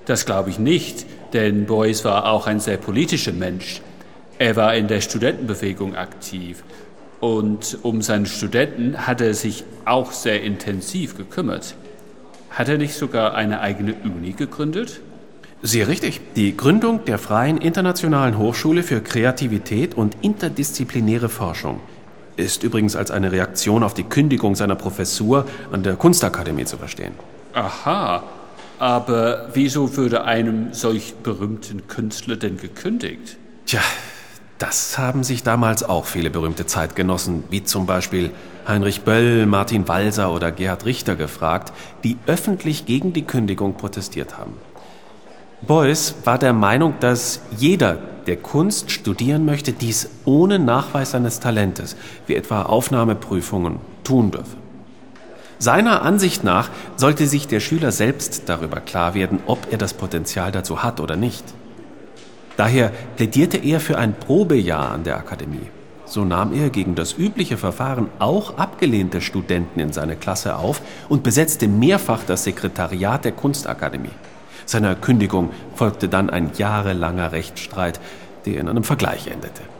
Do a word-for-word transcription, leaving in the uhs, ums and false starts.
Das glaube ich nicht, denn Beuys war auch ein sehr politischer Mensch. Er war in der Studentenbewegung aktiv und um seine Studenten hat er sich auch sehr intensiv gekümmert. Hat er nicht sogar eine eigene Uni gegründet? Sehr richtig. Die Gründung der Freien Internationalen Hochschule für Kreativität und interdisziplinäre Forschung ist übrigens als eine Reaktion auf die Kündigung seiner Professur an der Kunstakademie zu verstehen. Aha, aber wieso würde einem solch berühmten Künstler denn gekündigt? Tja, das haben sich damals auch viele berühmte Zeitgenossen, wie zum Beispiel Heinrich Böll, Martin Walser oder Gerhard Richter gefragt, die öffentlich gegen die Kündigung protestiert haben. Beuys war der Meinung, dass jeder, der Kunst studieren möchte, dies ohne Nachweis seines Talentes, wie etwa Aufnahmeprüfungen, tun dürfe. Seiner Ansicht nach sollte sich der Schüler selbst darüber klar werden, ob er das Potenzial dazu hat oder nicht. Daher plädierte er für ein Probejahr an der Akademie. So nahm er gegen das übliche Verfahren auch abgelehnte Studenten in seine Klasse auf und besetzte mehrfach das Sekretariat der Kunstakademie. Seiner Kündigung folgte dann ein jahrelanger Rechtsstreit, der in einem Vergleich endete.